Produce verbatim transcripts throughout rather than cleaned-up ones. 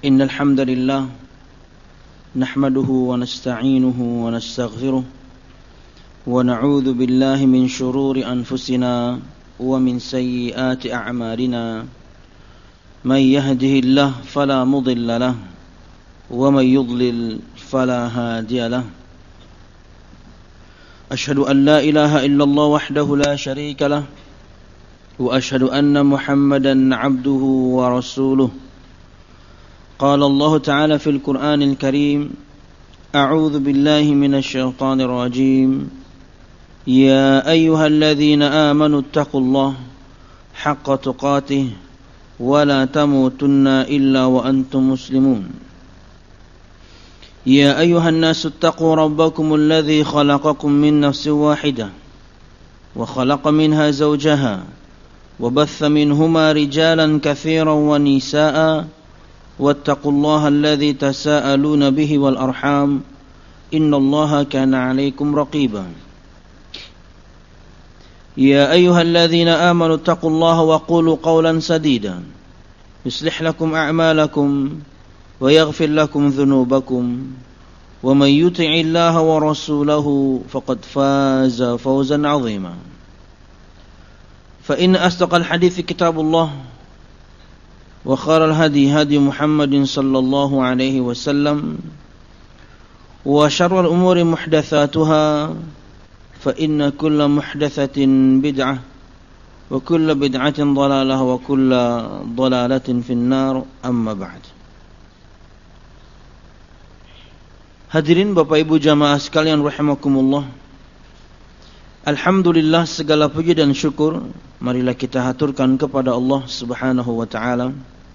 إن الحمد لله نحمده ونستعينه ونستغفره ونعوذ بالله من شرور أنفسنا ومن سيئات أعمالنا من يهده الله فلا مضل له ومن يضلل فلا هادي له أشهد أن لا إله إلا الله وحده لا شريك له وأشهد أن محمدا عبده ورسوله قال الله تعالى في القرآن الكريم أعوذ بالله من الشيطان الرجيم يا أيها الذين آمنوا اتقوا الله حق تقاته ولا تموتن إلا وأنتم مسلمون يا أيها الناس اتقوا ربكم الذي خلقكم من نفس واحدة وخلق منها زوجها وبث منهما رجالا كثيرا ونساء واتقوا الله الذي تساءلون به والأرحام إن الله كان عليكم رقيبا يا أيها الذين آمنوا اتقوا الله وقولوا قولا سديدا يصلح لكم أعمالكم ويغفر لكم ذنوبكم ومن يطع الله ورسوله فقد فاز فوزا عظيما فإن أصدق الحديث كتاب الله وخير الهدي هدي محمد صلى الله عليه وسلم وشر الأمور محدثاتها فإن كل محدثة بدعة وكل بدعة ضلالة وكل ضلالة في النار أما بعد. Hadirin Bapak Ibu jamaah sekalian rahimakumullah. Alhamdulillah, segala puji dan syukur marilah kita haturkan kepada Allah Subhanahu wa taala.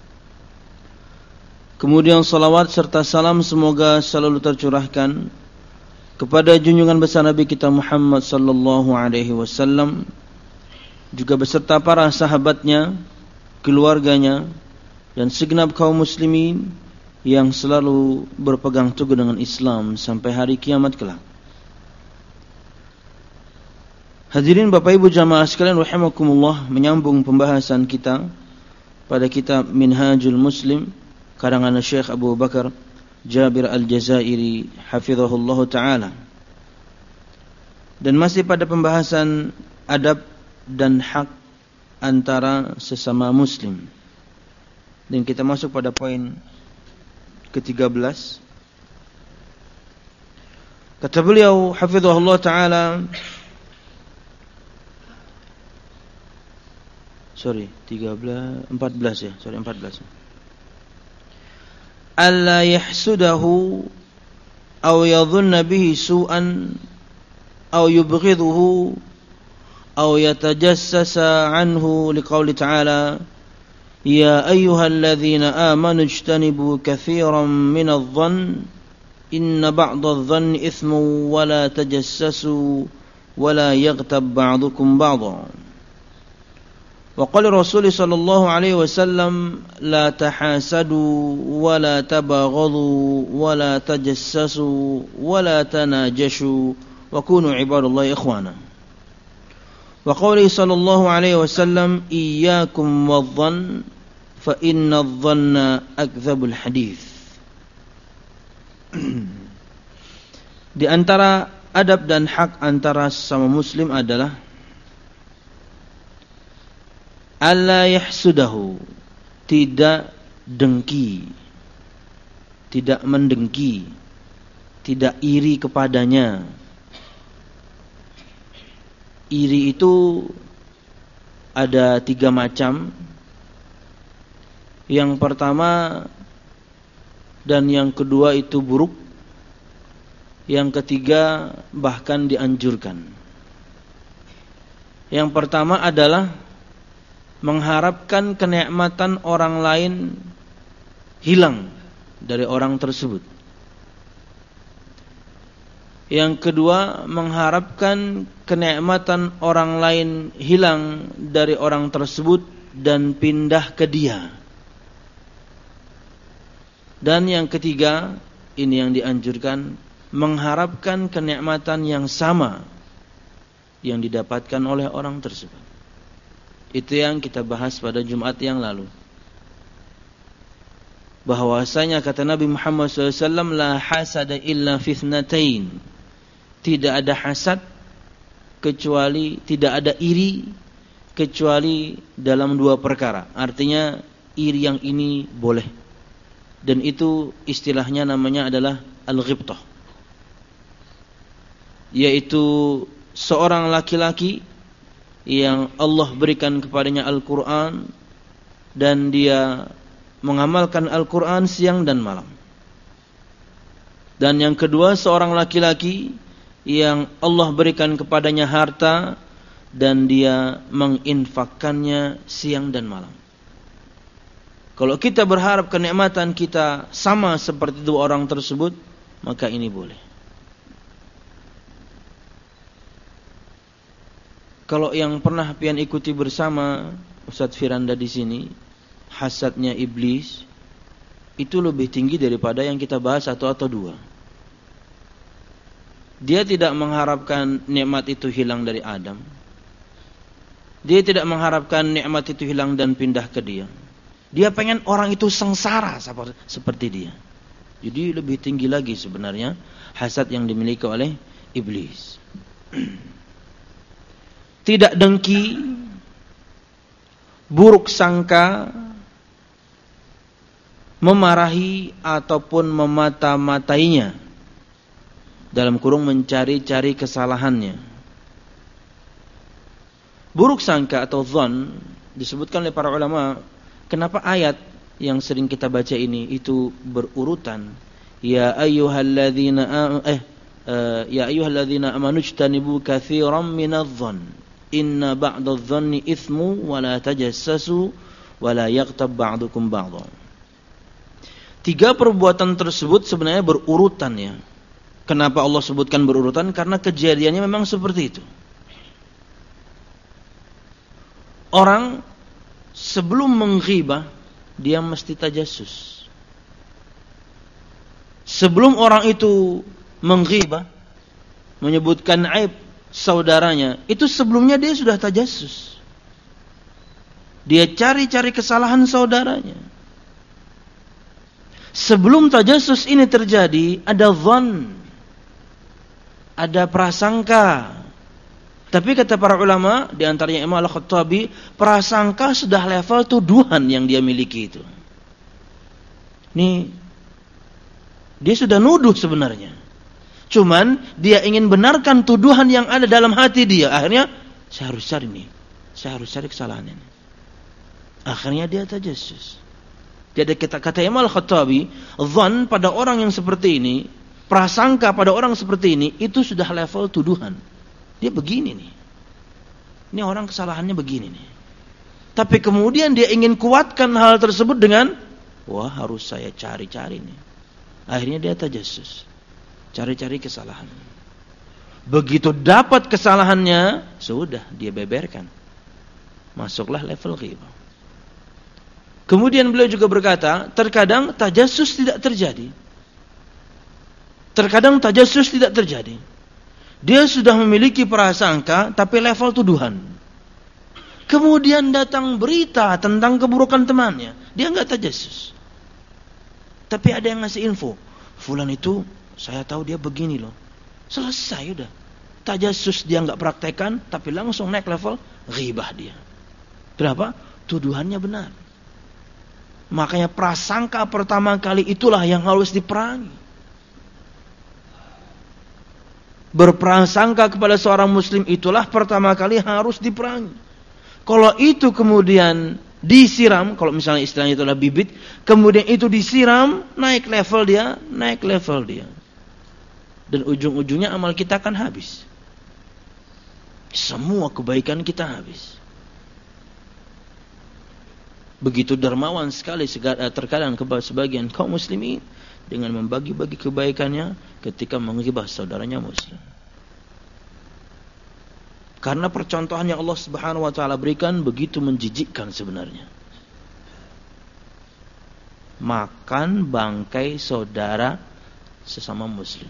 Kemudian salawat serta salam semoga selalu tercurahkan kepada junjungan besar Nabi kita Muhammad sallallahu alaihi wasallam, juga beserta para sahabatnya, keluarganya, dan segenap kaum muslimin yang selalu berpegang teguh dengan Islam sampai hari kiamat kelak. Hadirin Bapak Ibu jamaah sekalian rahimakumullah, menyambung pembahasan kita pada kitab Minhajul Muslim karangan Syekh Abu Bakar Jabir Al-Jazairi hafizahullah ta'ala, dan masih pada pembahasan adab dan hak antara sesama muslim, dan kita masuk pada poin ke tiga belas. Kata beliau hafizahullah ta'ala, sorry tiga belas, empat belas ya, sorry empat belas. Alla yahsudahu aw yadhunna bihi su'an aw yubghiduhu aw yatajassasa anhu liqauli ta'ala ya ayyuhalladzina amanu ijtanibu katsiran minadh-dhann inna ba'dadh-dhanni ithmun wa la tajassasu wa la yaghtab ba'dukum ba'dhan. Wa qala Rasul sallallahu alaihi wasallam la tahasadu wa la tabaghadu wa la tajassasu wa la tanajashu wa kunu ibadallahi ikhwana. Wa qala sallallahu alaihi wasallam iyyakum wadh-dhann fa inna adh-dhanna akdzabul hadits. Di antara adab dan hak antara sesama muslim adalah alla yahsudahu, tidak dengki, tidak mendengki, tidak iri kepadanya. Iri itu ada tiga macam. Yang pertama dan yang kedua itu buruk. Yang ketiga bahkan dianjurkan. Yang pertama adalah mengharapkan kenikmatan orang lain hilang dari orang tersebut. Yang kedua, mengharapkan kenikmatan orang lain hilang dari orang tersebut dan pindah ke dia. Dan yang ketiga, ini yang dianjurkan, mengharapkan kenikmatan yang sama yang didapatkan oleh orang tersebut. Itu yang kita bahas pada Jumat yang lalu. bahwasanya kata Nabi Muhammad shallallahu alaihi wasallam, la hasada illa fitnatain, tidak ada hasad kecuali, tidak ada iri kecuali dalam dua perkara. Artinya iri yang ini boleh, dan itu istilahnya namanya adalah al-ghibtah, yaitu seorang laki-laki yang Allah berikan kepadanya Al-Quran dan dia mengamalkan Al-Quran siang dan malam. Dan yang kedua, seorang laki-laki yang Allah berikan kepadanya harta dan dia menginfakkannya siang dan malam. Kalau kita berharap kenikmatan kita sama seperti dua orang tersebut, maka ini boleh. Kalau yang pernah pian ikuti bersama Ustadz Firanda di sini, hasadnya iblis itu lebih tinggi daripada yang kita bahas satu atau dua. Dia tidak mengharapkan nikmat itu hilang dari Adam. Dia tidak mengharapkan nikmat itu hilang dan pindah ke dia. Dia pengen orang itu sengsara seperti dia. Jadi lebih tinggi lagi sebenarnya hasad yang dimiliki oleh iblis. Tidak dengki, buruk sangka, memarahi ataupun memata-matainya, dalam kurung mencari-cari kesalahannya. Buruk sangka atau dzan disebutkan oleh para ulama, kenapa ayat yang sering kita baca ini itu berurutan. Ya ayyuhalladzina eh uh, ya ayyuhalladzina amanu ijtanibu katsiran minadh-dzan inna ba'dadh-dzanni itsmu wa la tajassasu wa la yaghtab ba'dukum ba'dhan. Tiga perbuatan tersebut sebenarnya berurutan ya. Kenapa Allah sebutkan berurutan? Karena kejadiannya memang seperti itu. Orang sebelum menghibah dia mesti tajassus. Sebelum orang itu menghibah, menyebutkan aib saudaranya, itu sebelumnya dia sudah tajassus. Dia cari-cari kesalahan saudaranya. Sebelum tajassus ini terjadi, ada dzan, ada prasangka. Tapi kata para ulama, di antaranya Imam Al-Khattabi, prasangka sudah level tuduhan yang dia miliki itu. Ini dia sudah nuduh sebenarnya. Cuman dia ingin benarkan tuduhan yang ada dalam hati dia. Akhirnya saya harus cari nih, saya harus cari kesalahan ini. Akhirnya dia tajassus. Jadi kita kata Imam Al-Khattabi, dzan pada orang yang seperti ini, prasangka pada orang seperti ini, itu sudah level tuduhan. Dia begini nih. Ini orang kesalahannya begini nih. Tapi kemudian dia ingin kuatkan hal tersebut dengan, wah harus saya cari-cari nih. Akhirnya dia tajassus. Cari-cari kesalahan. Begitu dapat kesalahannya, sudah dia beberkan. Masuklah level ghibah. Kemudian beliau juga berkata, terkadang tajassus tidak terjadi. Terkadang tajassus tidak terjadi. Dia sudah memiliki prasangka, tapi level tuduhan. Kemudian datang berita tentang keburukan temannya. Dia enggak tajassus. Tapi ada yang ngasih info. Fulan itu, saya tahu dia begini loh. Selesai udah. Tajassus dia enggak praktekkan, tapi langsung naik level ghibah dia. Kenapa? Tuduhannya benar. Makanya prasangka pertama kali itulah yang harus diperangi. Berprasangka kepada seorang muslim itulah pertama kali harus diperangi. Kalau itu kemudian disiram, kalau misalnya istilahnya itulah bibit, kemudian itu disiram, naik level dia, naik level dia. Dan ujung-ujungnya amal kita akan habis. Semua kebaikan kita habis. Begitu dermawan sekali terkadang sebagian kaum muslimin dengan membagi-bagi kebaikannya ketika menghibah saudaranya muslim. Karena percontohan yang Allah Subhanahu wa taala berikan begitu menjijikkan sebenarnya. Makan bangkai saudara sesama muslim.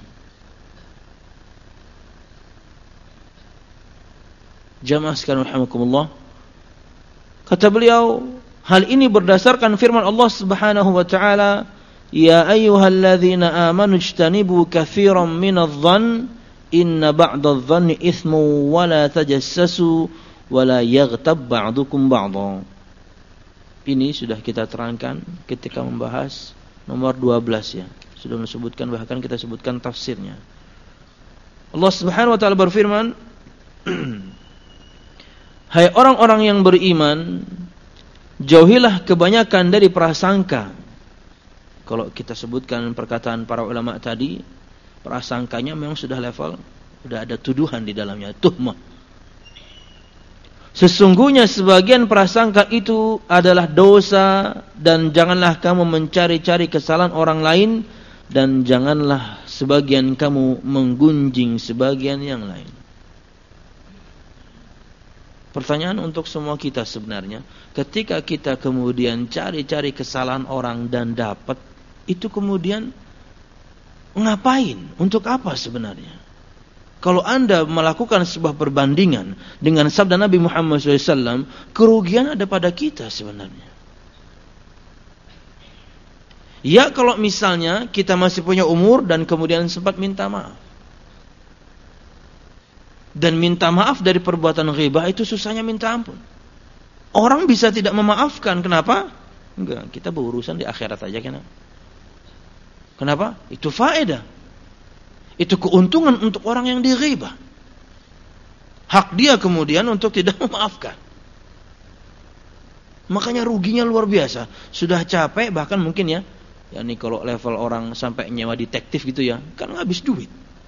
Jamaah sekalian rahimakumullah. Kata beliau, Hal ini berdasarkan firman Allah Subhanahu wa taala, "Ya ayyuhalladzina amanu ijtanibu katsiran minadh-dhann inna ba'dadh-dhanni itsmu wa la tajassasu wa la yaghtab ba'dukum ba'dha." Ini sudah kita terangkan ketika membahas nomor dua belas ya. Sudah disebutkan, bahkan kita sebutkan tafsirnya. Allah Subhanahu wa taala berfirman, "Hai orang-orang yang beriman, jauhilah kebanyakan dari prasangka." Kalau kita sebutkan perkataan para ulama tadi, prasangkanya memang sudah level, sudah ada tuduhan di dalamnya, tuhmah. Sesungguhnya sebagian prasangka itu adalah dosa, dan janganlah kamu mencari-cari kesalahan orang lain, dan janganlah sebagian kamu menggunjing sebagian yang lain. Pertanyaan untuk semua kita sebenarnya, ketika kita kemudian cari-cari kesalahan orang dan dapat, itu kemudian ngapain? Untuk apa sebenarnya? Kalau Anda melakukan sebuah perbandingan dengan sabda Nabi Muhammad shallallahu alaihi wasallam, kerugian ada pada kita sebenarnya. Ya, kalau misalnya kita masih punya umur dan kemudian sempat minta maaf. Dan minta maaf dari perbuatan ghibah itu susahnya minta ampun. Orang bisa tidak memaafkan, kenapa? Enggak, kita berurusan di akhirat aja, kenapa? Kenapa? Itu faedah. Itu keuntungan untuk orang yang dighibah. Hak dia kemudian untuk tidak memaafkan. Makanya ruginya luar biasa. Sudah capek, bahkan mungkin ya, ya ini kalau level orang sampai nyewa detektif gitu ya, kan habis duit.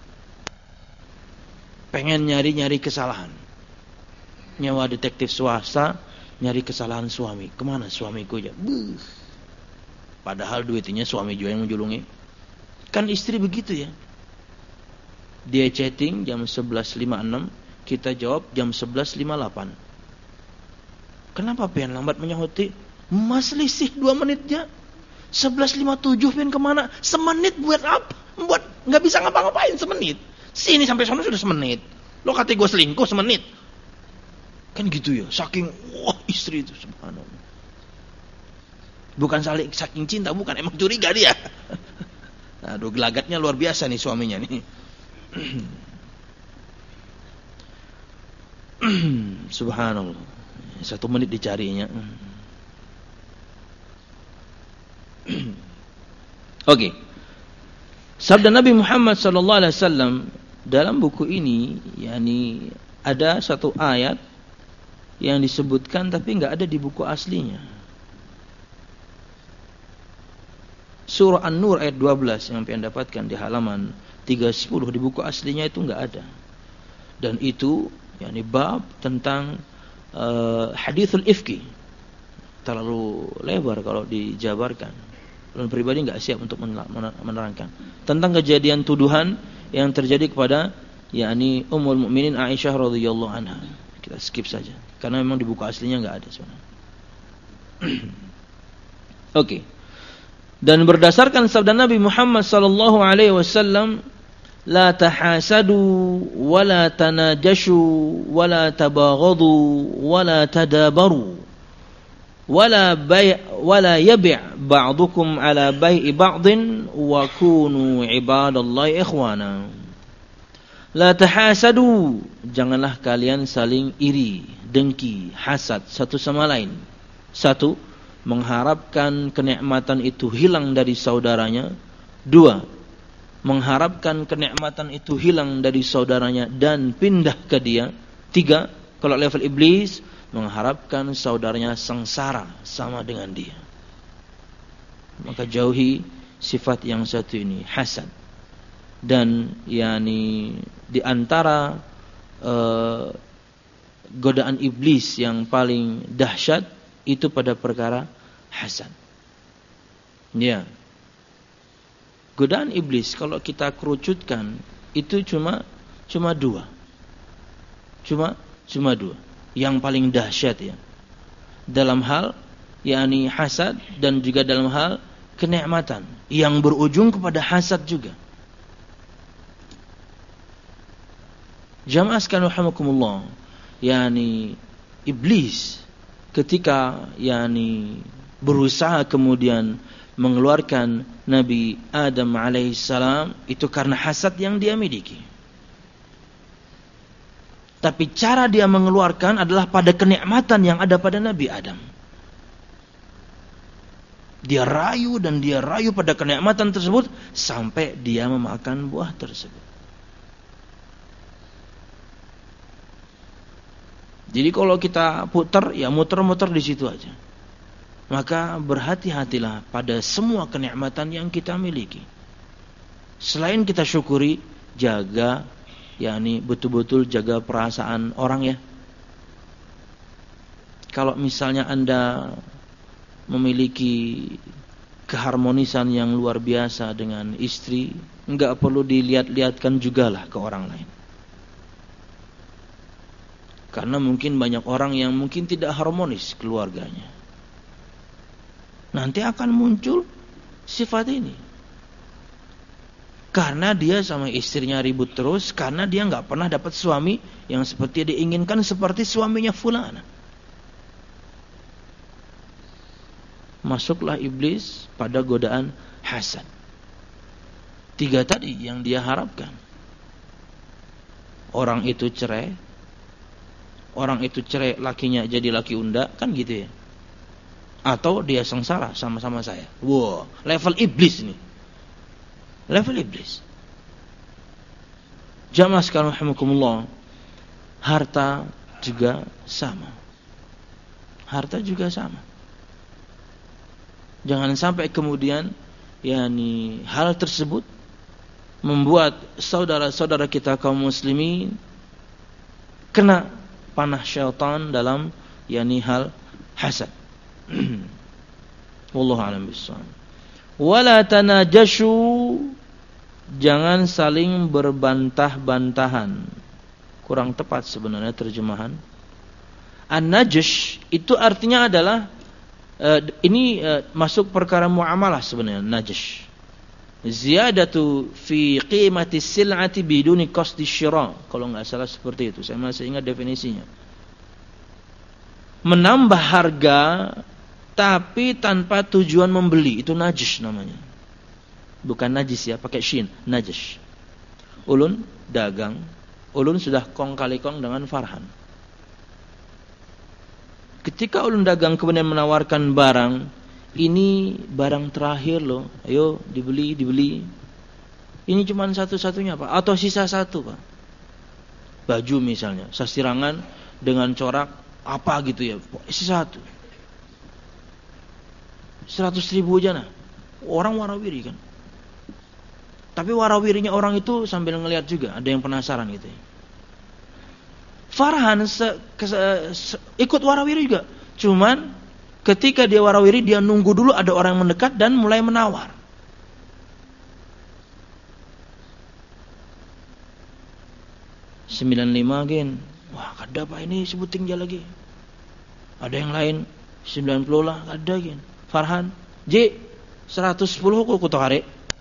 Pengen nyari-nyari kesalahan. Nyewa detektif swasta, nyari kesalahan suami. Kemana suamiku ya? Buh. Padahal duitnya suami juga yang menjulungi. Kan istri begitu ya. Dia chatting jam sebelas lima puluh enam, kita jawab jam sebelas lima puluh delapan. Kenapa pengen lambat menyahuti? Mas lisih dua menitnya. sebelas lima puluh tujuh pengen kemana? Semenit buat apa? Buat nggak bisa ngapa-ngapain semenit. Sini sampai sana sudah semenit. Lo kata gue selingkuh semenit. Kan gitu ya. Saking wah istri itu subhanallah. Bukan saling saking cinta, bukan, emang curiga dia. Aduh, gelagatnya luar biasa nih suaminya nih. Subhanallah. Satu menit dicarinya. Oke. Okay. Sabda Nabi Muhammad sallallahu alaihi wasallam dalam buku ini, yakni ada satu ayat yang disebutkan tapi enggak ada di buku aslinya. Surah An-Nur ayat dua belas yang pian dapatkan di halaman tiga sepuluh, di buku aslinya itu enggak ada. Dan itu yakni bab tentang uh, hadithul ifki. Terlalu lebar kalau dijabarkan. Dan pribadi enggak siap untuk menerangkan tentang kejadian tuduhan yang terjadi kepada yakni Ummul Mukminin Aisyah radhiyallahu anha. Kita skip saja karena memang di buku aslinya enggak ada sebenarnya. Oke. Okay. Dan berdasarkan sabda Nabi Muhammad sallallahu alaihi wasallam, la tahasadu wa la tanajashu wa la tabaghadu wa la tadabaru wa la bay' wa la yabi' ba'dukum ala bai'i ba'din wa kunu ibadallahi ikhwana. La tahasadu, janganlah kalian saling iri, dengki, hasad satu sama lain. Satu, mengharapkan kenikmatan itu hilang dari saudaranya. Dua, mengharapkan kenikmatan itu hilang dari saudaranya dan pindah ke dia. Tiga, kalau level iblis, mengharapkan saudaranya sengsara sama dengan dia. Maka jauhi sifat yang satu ini, hasad. Dan yakni di antara uh, godaan iblis yang paling dahsyat itu pada perkara hasad. Ya. Godaan iblis kalau kita kerucutkan itu cuma cuma dua. Cuma cuma dua. Yang paling dahsyat ya. Dalam hal yakni hasad dan juga dalam hal kenikmatan yang berujung kepada hasad juga. Jamaah sekalian rahimakumullah, yakni iblis ketika yakni berusaha kemudian mengeluarkan Nabi Adam alaihissalam itu karena hasad yang dia miliki. Tapi cara dia mengeluarkan adalah pada kenikmatan yang ada pada Nabi Adam. Dia rayu dan dia rayu pada kenikmatan tersebut sampai dia memakan buah tersebut. Jadi kalau kita putar, ya muter-muter di situ aja. Maka berhati-hatilah pada semua kenikmatan yang kita miliki. Selain kita syukuri, jaga, yakni betul-betul jaga perasaan orang ya. Kalau misalnya Anda memiliki keharmonisan yang luar biasa dengan istri, enggak perlu dilihat-lihatkan jugalah ke orang lain. Karena mungkin banyak orang yang mungkin tidak harmonis keluarganya. Nanti akan muncul sifat ini. Karena dia sama istrinya ribut terus, karena dia nggak pernah dapat suami yang seperti diinginkan seperti suaminya fulana. Masuklah iblis pada godaan hasad. Tiga tadi yang dia harapkan. Orang itu cerai, orang itu cerai lakinya jadi laki unda, kan gitu ya. Atau dia sengsara sama-sama saya. Wow, level iblis nih. Level iblis. Jamaah sekalian rahimakumullah, harta juga sama. Harta juga sama. Jangan sampai kemudian yakni hal tersebut membuat saudara-saudara kita kaum muslimin kena panah syaitan dalam yakni hal hasad. Wallahu a'lam bishawab. Wala tanajashu, jangan saling berbantah-bantahan. Kurang tepat sebenarnya terjemahan. An-najash itu artinya adalah uh, ini uh, masuk perkara muamalah sebenarnya. Najash, ziyadatu fi qimati sil'ati biduni qasdi syira. Kalau enggak salah seperti itu. Saya masih ingat definisinya. Menambah harga tapi tanpa tujuan membeli, itu najis namanya. Bukan najis ya, pakai shin, najis. Ulun dagang, ulun sudah kong kali kong dengan Farhan. Ketika ulun dagang kemudian menawarkan barang, ini barang terakhir loh, ayo dibeli, dibeli. Ini cuma satu-satunya Pak, atau sisa satu Pak. Baju misalnya, sasirangan dengan corak apa gitu ya, sisa satu. Seratus ribu aja nah. Orang warawiri kan. Tapi warawirinya orang itu sambil ngelihat juga. Ada yang penasaran gitu ya. Farhan se, se, se, ikut warawiri juga. Cuman ketika dia warawiri, dia nunggu dulu ada orang yang mendekat dan mulai menawar. sembilan puluh lima gen. Wah kada Pak ini sebuting aja lagi. Ada yang lain sembilan puluh lah kada gen. Farhan, J, seratus sepuluh ku kutohare.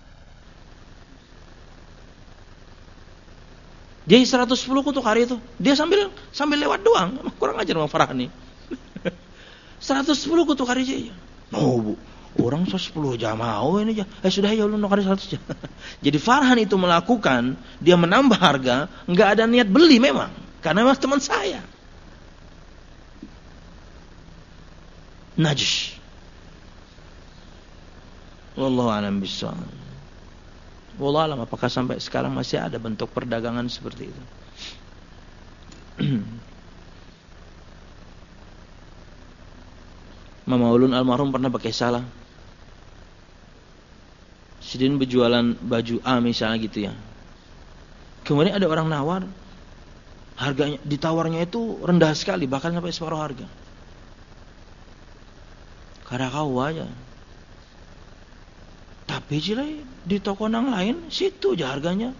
J seratus sepuluh kutohare itu. Dia sambil sambil lewat doang. Kurang ajar sama Farhan nih. seratus sepuluh kutohare J. Oh, Bu. Orang seratus sepuluh aja mau ini aja. Eh sudah ya ulun nukari seratus aja. Jadi Farhan itu melakukan, dia menambah harga, enggak ada niat beli memang. Karena memang teman saya. Najis. Wallahu a'lam bishawab. Wallahu a'lam, apakah sampai sekarang masih ada bentuk perdagangan seperti itu? Mama ulun almarhum pernah pakai salah. Sidin berjualan baju A misalnya gitu ya. Kemudian ada orang nawar, harganya ditawarnya itu rendah sekali, bahkan sampai separuh harga. Kada kau aja. Tapi cilai di toko nang lain situ aja harganya.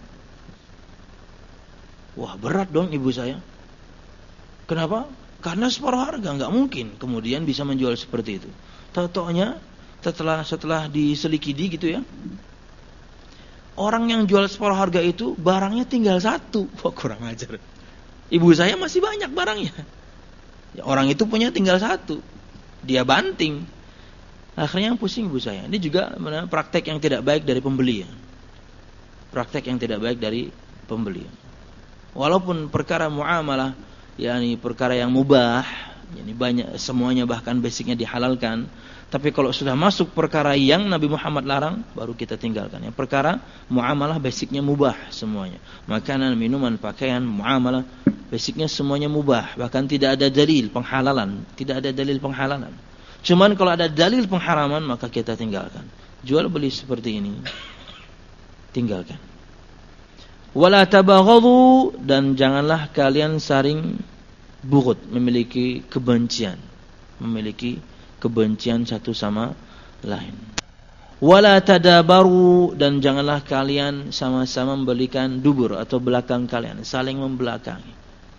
Wah berat dong ibu saya. Kenapa? Karena separuh harga, nggak mungkin kemudian bisa menjual seperti itu. Tahu-taunya setelah setelah diselikidi gitu ya, orang yang jual separuh harga itu barangnya tinggal satu. Wah kurang ajar. Ibu saya masih banyak barangnya. Ya, orang itu punya tinggal satu, dia banting. Akhirnya yang pusing ibu saya. Ini juga praktek yang tidak baik dari pembeli. Praktek yang tidak baik dari pembeli. Walaupun perkara muamalah, yakni perkara yang mubah, yakni banyak semuanya bahkan basicnya dihalalkan, tapi kalau sudah masuk perkara yang Nabi Muhammad larang, baru kita tinggalkan. Yang perkara muamalah basicnya mubah semuanya. Makanan, minuman, pakaian, muamalah basicnya semuanya mubah, bahkan tidak ada dalil penghalalan, tidak ada dalil penghalalan. Cuman kalau ada dalil pengharaman maka kita tinggalkan. Jual beli seperti ini, tinggalkan. Wala tabaghadu, dan janganlah kalian saling bughd, memiliki kebencian, memiliki kebencian satu sama lain. Wala tadabaru, dan janganlah kalian sama-sama membelikan dubur atau belakang kalian, saling membelakangi.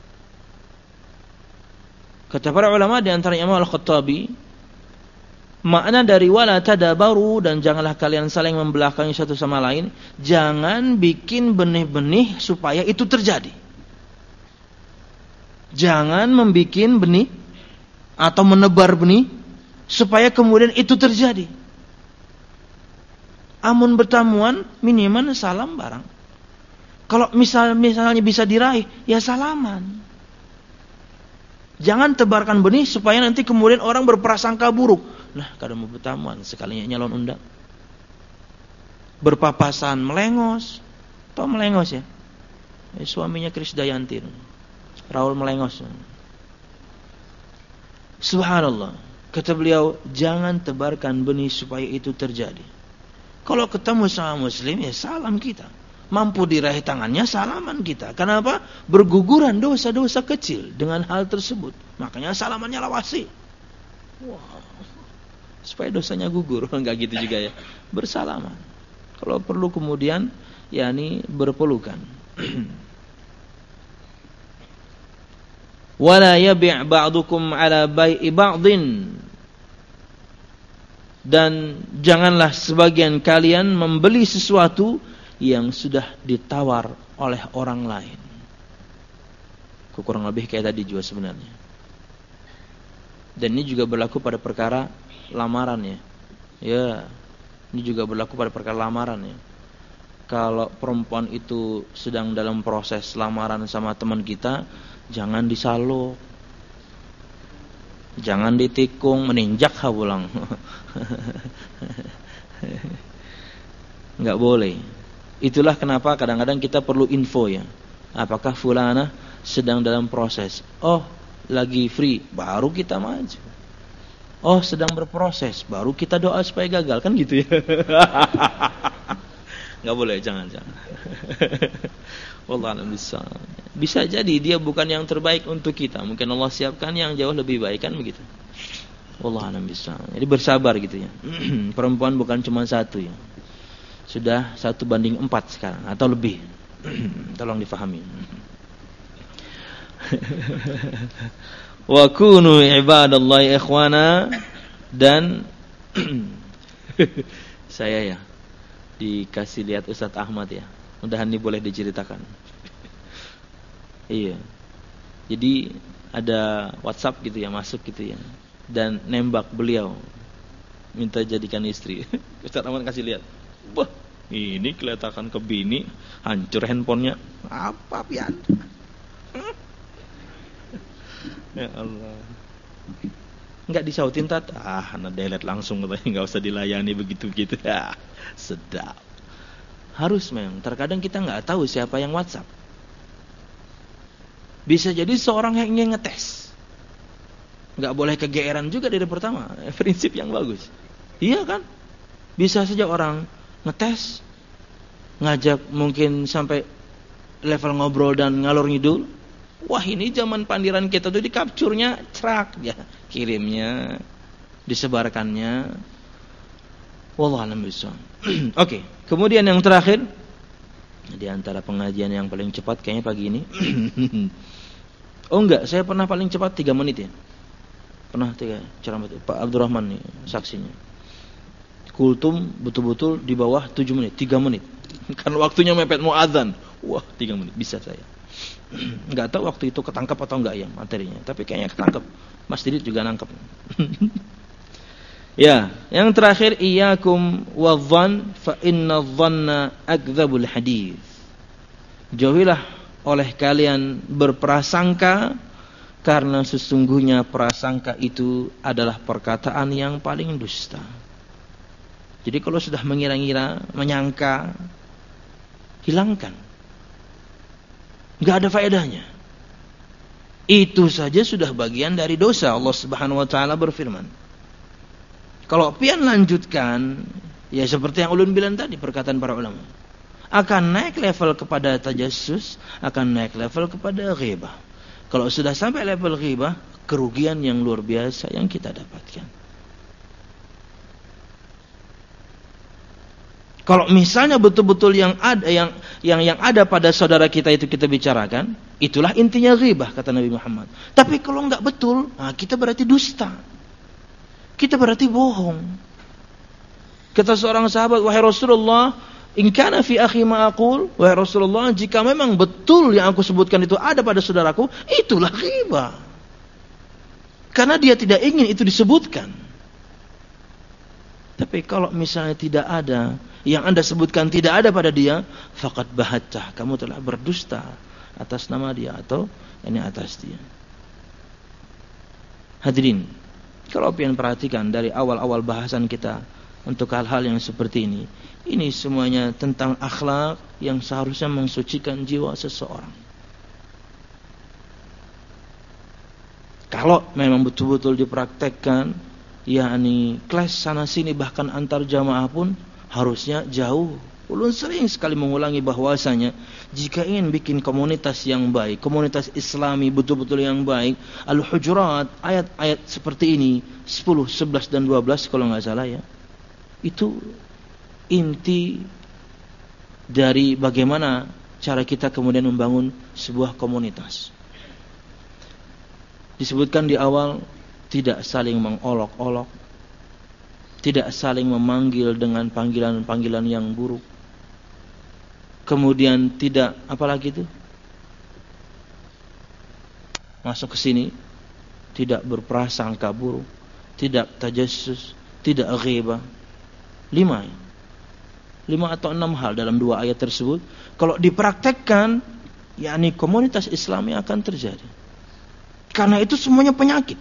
Kata para ulama di antaranya Imam Al-Khattabi, makna dari wala tadabaru, dan janganlah kalian saling membelakangi satu sama lain, jangan bikin benih-benih supaya itu terjadi. Jangan membikin benih atau menebar benih supaya kemudian itu terjadi. Amun bertamuan minimal salam barang. Kalau misal misalnya bisa diraih, ya salaman. Jangan tebarkan benih supaya nanti kemudian orang berprasangka buruk. Nah, kadang mau bertamuan sekalinya nyalon undang. Berpapasan melengos. Tahu melengos ya? Eh, suaminya Krisdayanti, Raul melengos. Subhanallah. Kata beliau, jangan tebarkan benih supaya itu terjadi. Kalau ketemu sama muslim, ya salam kita. Mampu diraih tangannya, salaman kita. Kenapa? Berguguran dosa-dosa kecil dengan hal tersebut. Makanya salamannya lawasi. Wah, supaya dosanya gugur. Enggak gitu juga ya. Bersalaman. Kalau perlu kemudian, yakni berpelukan. Wala yabi' ba'dukum ala bai'i ba'din, dan janganlah sebagian kalian membeli sesuatu yang sudah ditawar oleh orang lain. Kurang lebih kayak tadi juga sebenarnya. Dan ini juga berlaku pada perkara lamaran ya. Ya, ini juga berlaku pada perkara lamaran ya. Kalau perempuan itu sedang dalam proses lamaran sama teman kita, jangan disaluk, jangan ditikung, meninjak habulang. Enggak boleh. Itulah kenapa kadang-kadang kita perlu info ya. Apakah fulana sedang dalam proses? Oh, lagi free, baru kita maju. Oh, sedang berproses, baru kita doa supaya gagal, kan gitu ya. Enggak boleh, jangan, jangan. Wallahu a'lam bishawab. Bisa jadi dia bukan yang terbaik untuk kita. Mungkin Allah siapkan yang jauh lebih baik, kan begitu. Wallahu a'lam bishawab. Jadi bersabar gitu ya. Perempuan bukan cuma satu ya. Sudah satu banding empat sekarang atau lebih. Tolong difahami. Wa kunu ibadallahi ikhwana, dan saya ya dikasih lihat Ustadz Ahmad ya. Mudahan ini boleh diceritakan. Iya. Jadi ada WhatsApp gitu ya, masuk gitu ya. Dan nembak beliau, minta jadikan istri. Ustadz Ahmad kasih lihat. Wah, ini kelihatan ke bini, hancur handphonenya. Apa pian? Ya Allah. Enggak disautin tat. Ah, anak delete langsung katanya, enggak usah dilayani begitu-begitu. Ah, sedap. Harus memang. Terkadang kita enggak tahu siapa yang WhatsApp. Bisa jadi seorang yang ingin ngetes. Enggak boleh kegeeran juga dari pertama. Prinsip yang bagus. Iya kan? Bisa saja orang ngetes, ngajak mungkin sampai level ngobrol dan ngalor ngidul. Wah, ini zaman pandiran kita tuh di capture-nya cerak dia, kirimnya, disebarkannya. Wallahu a'lam bishawab. Oke, kemudian yang terakhir di antara pengajian yang paling cepat kayaknya pagi ini. Oh enggak, saya pernah paling cepat tiga menit ya. Pernah tiga ceramah Pak Abdurrahman nih saksinya. Kultum betul-betul di bawah tujuh menit, tiga menit. Karena waktunya mepet mau azan. Wah, tiga menit bisa saya. Nggak tahu waktu itu ketangkap atau enggak ya materinya, tapi kayaknya ketangkap. Mas Didit juga nangkep. Ya, yang terakhir iyyakum wadh-dhann fa inna dhanna akdzabul hadits. Jauhilah oleh kalian berprasangka, karena sesungguhnya prasangka itu adalah perkataan yang paling dusta. Jadi kalau sudah mengira-ngira, menyangka, hilangkan. Enggak ada faedahnya. Itu saja sudah bagian dari dosa. Allah Subhanahu wa taala berfirman. Kalau pian lanjutkan, ya seperti yang ulun bilang tadi, perkataan para ulama, akan naik level kepada tajassus, akan naik level kepada ghibah. Kalau sudah sampai level ghibah, kerugian yang luar biasa yang kita dapatkan. Kalau misalnya betul-betul yang ada yang yang yang ada pada saudara kita itu kita bicarakan, itulah intinya ghibah kata Nabi Muhammad. Tapi kalau enggak betul, nah kita berarti dusta. Kita berarti bohong. Kata seorang sahabat, wahai Rasulullah, in kana fi akhi ma aqul, wahai Rasulullah, jika memang betul yang aku sebutkan itu ada pada saudaraku, itulah ghibah. Karena dia tidak ingin itu disebutkan. Tapi kalau misalnya tidak ada, yang Anda sebutkan tidak ada pada dia, faqad bahatta, kamu telah berdusta atas nama dia atau ini atas dia. Hadirin, kalau pian perhatikan dari awal-awal bahasan kita untuk hal-hal yang seperti ini, ini semuanya tentang akhlak yang seharusnya mensucikan jiwa seseorang. Kalau memang betul-betul dipraktekkan, yakni kelas sana sini bahkan antar jamaah pun harusnya jauh. Ulun sering sekali mengulangi bahwasanya jika ingin bikin komunitas yang baik, komunitas Islami betul-betul yang baik, Al-Hujurat, ayat-ayat seperti ini sepuluh, sebelas dan dua belas kalau enggak salah ya. Itu inti dari bagaimana cara kita kemudian membangun sebuah komunitas. Disebutkan di awal, tidak saling mengolok-olok, tidak saling memanggil dengan panggilan-panggilan yang buruk. Kemudian tidak, apalagi itu? Masuk ke sini, tidak berprasangka buruk, tidak tajassus, tidak ghibah. Lima ya. Lima atau enam hal dalam dua ayat tersebut. Kalau dipraktekkan, yakni komunitas Islami akan terjadi. Karena itu semuanya penyakit.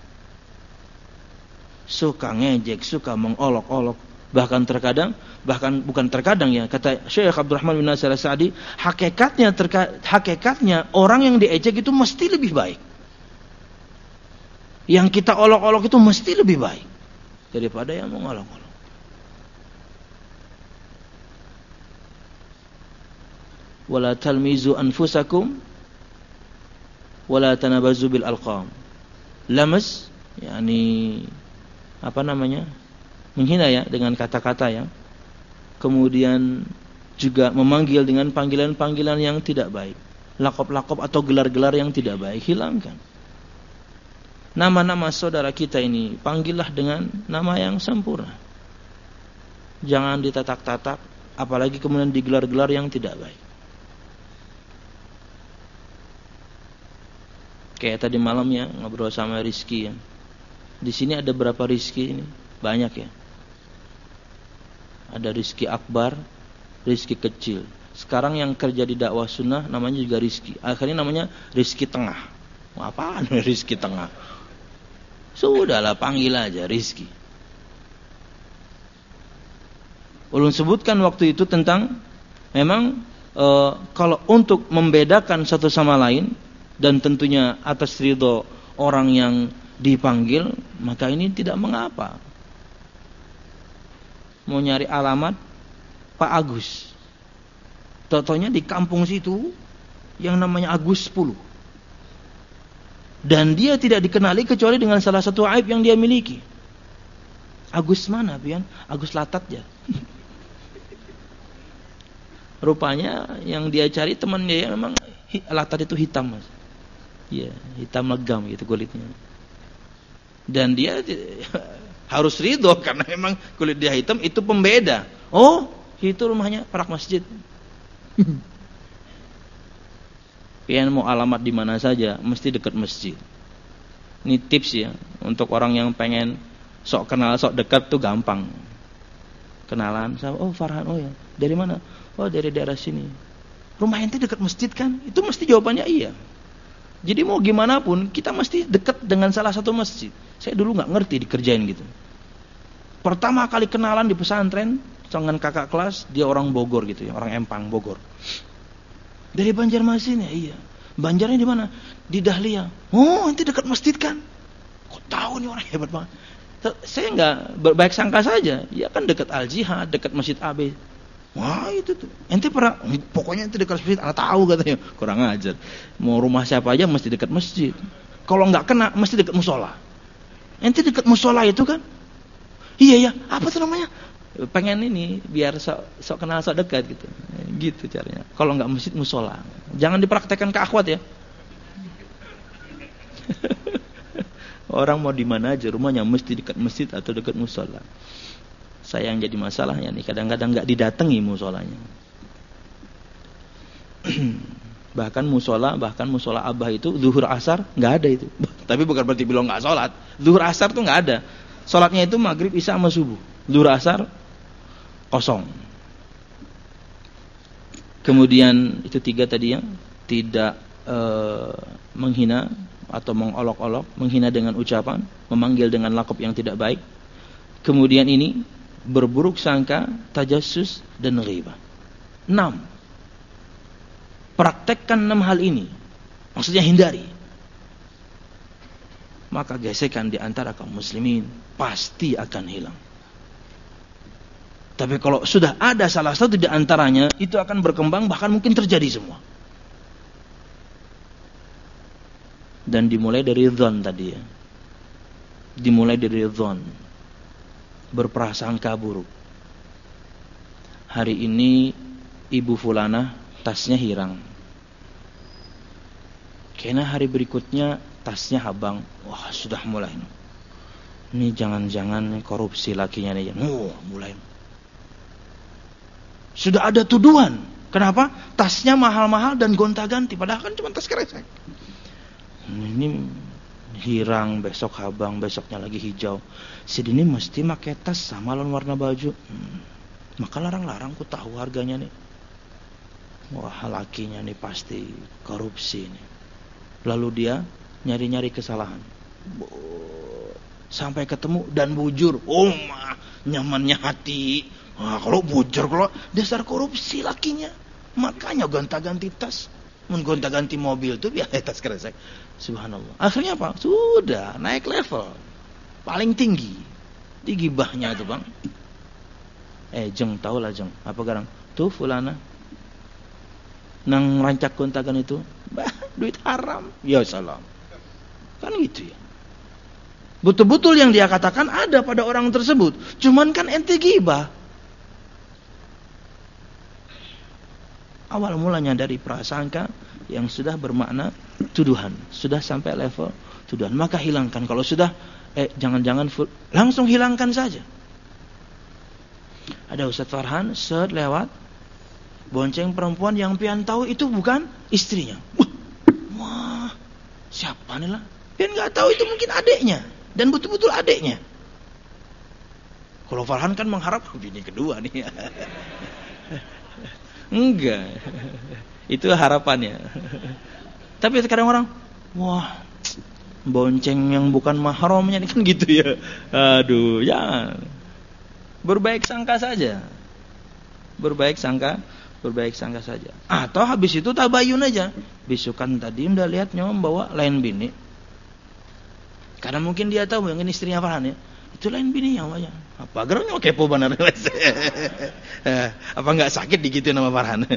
Suka ngejek, suka mengolok-olok, bahkan terkadang, bahkan bukan terkadang ya, kata Syekh Abdurrahman bin Nasir As-Sa'di, hakikatnya terka, hakikatnya orang yang diejek itu mesti lebih baik. Yang kita olok-olok itu mesti lebih baik daripada yang mengolok-olok. Wala talmizu anfusakum wala tanabazu bil alqam. Lamas, yakni apa namanya? menghina ya dengan kata-kata ya. Kemudian juga memanggil dengan panggilan-panggilan yang tidak baik. Lakop-lakop atau gelar-gelar yang tidak baik, hilangkan. Nama-nama saudara kita ini panggillah dengan nama yang sempurna. Jangan ditatak-tatak, apalagi kemudian digelar-gelar yang tidak baik. Kayak tadi malam ya ngobrol sama Rizky ya. Di sini ada berapa Rizky ini? Banyak ya. Ada Rizky Akbar, Rizky kecil. Sekarang yang kerja di dakwah sunnah namanya juga Rizky. Akhirnya namanya Rizky tengah. Apaan Rizky tengah? Sudahlah panggil aja Rizky. Ulun sebutkan waktu itu tentang memang e, kalau untuk membedakan satu sama lain dan tentunya atas ridho orang yang dipanggil, maka ini tidak mengapa. Mau nyari alamat Pak Agus, totonya di kampung situ yang namanya Agus sepuluh, dan dia tidak dikenali kecuali dengan salah satu aib yang dia miliki. Agus mana pian? Agus Latat ya. Rupanya yang dia cari teman dia yang memang Latat itu hitam mas. Iya, hitam legam gitu kulitnya. Dan dia harus ridho karena memang kulit dia hitam itu pembeda. Oh, itu rumahnya perak masjid. Pian mau alamat di mana saja, mesti dekat masjid. Ini tips ya, untuk orang yang pengen sok kenal, sok dekat tuh gampang. Kenalan sama, oh Farhan, oh ya, dari mana? Oh dari daerah sini. Rumah ente dekat masjid kan? Itu mesti jawabannya iya. Jadi mau gimana pun, kita mesti dekat dengan salah satu masjid. Saya dulu nggak ngerti dikerjain gitu. Pertama kali kenalan di pesantren dengan kakak kelas, dia orang Bogor gitu ya, orang Empang, Bogor. Dari Banjarmasin ya, iya. Banjarnya di mana? Di Dahlia. Oh, ente dekat masjid kan? Kok tahu nih orang hebat banget. Saya nggak berbaik sangka saja. Ya kan dekat Al Jihad, dekat Masjid A B. Wah itu tuh. Ente pernah, pokoknya ente dekat masjid, anak tahu katanya. Kurang ajar. Mau rumah siapa aja mesti dekat masjid. Kalau nggak kena, mesti dekat musola. Ente dekat musola itu kan? Iya ya. Apa tuh namanya? Pengen ini biar sok, sok kenal sok dekat gitu, gitu caranya. Kalau nggak masjid musola, jangan dipraktekkan ke akhwat ya. Orang mau di mana aja rumahnya mesti dekat masjid atau dekat musola. Saya yang jadi masalahnya nih kadang-kadang nggak didatangi musolanya. Bahkan musola, bahkan musola abah itu zuhur asar nggak ada itu. Tapi bukan berarti bilang nggak sholat. Zuhur asar tuh nggak ada. Sholatnya itu maghrib, isya sama subuh. Zuhur asar kosong. Kemudian itu tiga tadi yang tidak e, menghina atau mengolok-olok, menghina dengan ucapan, memanggil dengan lakop yang tidak baik. Kemudian ini berburuk sangka, tajassus dan ghibah. Enam. Praktekkan enam hal ini. Maksudnya hindari. Maka gesekan di antara kaum muslimin pasti akan hilang. Tapi kalau sudah ada salah satu di antaranya, itu akan berkembang, bahkan mungkin terjadi semua. Dan dimulai dari dzan tadi ya. Dimulai dari dzan. Berprasangka buruk. Hari ini ibu fulana tasnya hilang. Kayaknya hari berikutnya tasnya habang. Wah, sudah mulai. Ini jangan-jangan korupsi lakinya nih. Oh, mulai. Sudah ada tuduhan. Kenapa? Tasnya mahal-mahal dan gonta-ganti. Padahal kan cuma tas kresek. Ini hirang, besok habang, besoknya lagi hijau. Si ini mesti pakai tas sama lawan warna baju. Hmm. Maka larang-larang ku tahu harganya nih. Wah, lakinya nih pasti korupsi nih. Lalu dia nyari-nyari kesalahan. Sampai ketemu dan bujur. Oh, mah, nyamannya hati. Wah, kalau bujur, kalau dasar korupsi lakinya. Makanya gonta-ganti tas. Menggonta-ganti mobil tuh biar tas kresek. Subhanallah. Akhirnya apa? Sudah naik level. Paling tinggi. Di gibahnya tuh bang. Eh jeng, tau lah jeng. Apa garang? Tuh fulana. Nang rancak gontagan itu. Bah, duit haram. Ya salam. Kan gitu ya. Betul-betul yang dia katakan ada pada orang tersebut. Cuman kan ente gibah. Awal mulanya dari prasangka yang sudah bermakna tuduhan, sudah sampai level tuduhan, maka hilangkan. Kalau sudah eh jangan-jangan full, langsung hilangkan saja. Ada Ustaz Farhan set lewat bonceng perempuan yang pian tahu itu bukan istrinya. Wah, wah siapa nih lah? Pian nggak tahu itu mungkin adiknya dan betul-betul adiknya. Kalau Farhan kan mengharap bini kedua nih. Enggak. Itu harapannya. Tapi sekarang orang, wah, bonceng yang bukan mahramnya kan gitu ya. Aduh, jangan. Berbaik sangka saja. Berbaik sangka, berbaik sangka saja. Atau habis itu tabayun aja. Besokan tadi udah lihat nyom bawa lain bini. Karena mungkin dia tahu yang ini istrinya Farhan ya. Itu lain bini yang banyak. Apa gerangnya kepo benar. Apa enggak sakit digituin nama Farhan?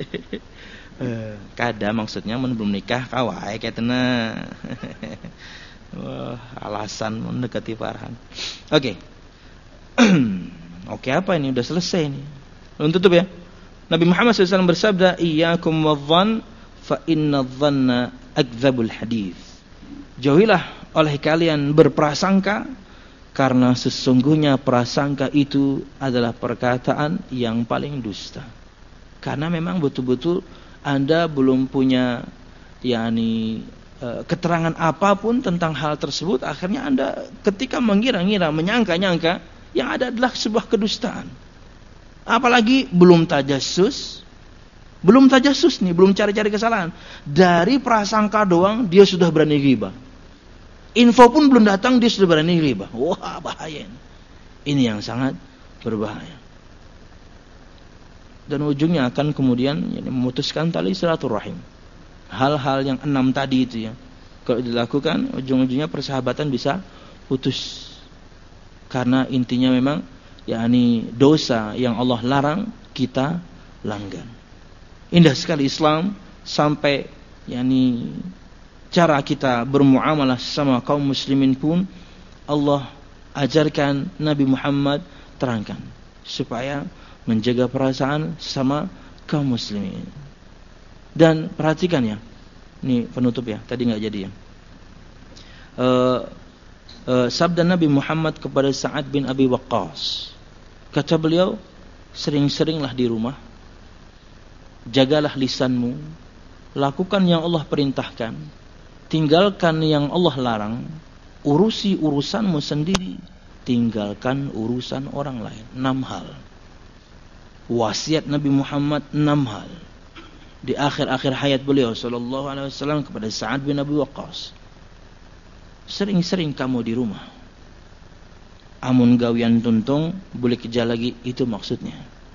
Kada maksudnya mun belum nikah kawai kayak tenang. Wah, alasan mendekati Farhan. Oke. Okay. Oke, okay, apa ini udah selesai nih. Untuk tutup ya. Nabi Muhammad shallallahu alaihi wasallam bersabda, "Iyyakum wadh-dhann fa inna dhanna akdzabul hadits." Jauhilah oleh kalian berprasangka, karena sesungguhnya prasangka itu adalah perkataan yang paling dusta. Karena memang betul-betul Anda belum punya yakni keterangan apapun tentang hal tersebut, akhirnya Anda ketika mengira-ngira, menyangka-nyangka, yang ada adalah sebuah kedustaan. Apalagi belum tajassus, belum tajassus nih, belum cari-cari kesalahan. Dari prasangka doang dia sudah berani ghibah. Info pun belum datang dia sudah berani ghibah. Wah, bahaya ini. Ini yang sangat berbahaya. Dan ujungnya akan kemudian yani, memutuskan tali silaturahim. Hal-hal yang enam tadi itu ya, kalau dilakukan ujung-ujungnya persahabatan bisa putus. Karena intinya memang yakni dosa yang Allah larang kita langgar. Indah sekali Islam sampai yakni cara kita bermuamalah sama kaum muslimin pun Allah ajarkan, Nabi Muhammad terangkan supaya menjaga perasaan sama kaum muslimin. Dan perhatikan ya, ini penutup ya, tadi nggak jadi ya. Uh, uh, sabda Nabi Muhammad kepada Sa'ad bin Abi Waqqas, kata beliau, sering-seringlah di rumah, jagalah lisanmu, lakukan yang Allah perintahkan, tinggalkan yang Allah larang, urusi urusanmu sendiri, tinggalkan urusan orang lain. Enam hal. Wasiat Nabi Muhammad enam hal. Di akhir-akhir hayat beliau sallallahu alaihi wasallam kepada Sa'ad bin Abi Waqqas. Sering-sering kamu di rumah. Amun gawian tuntung boleh kerja lagi, itu maksudnya.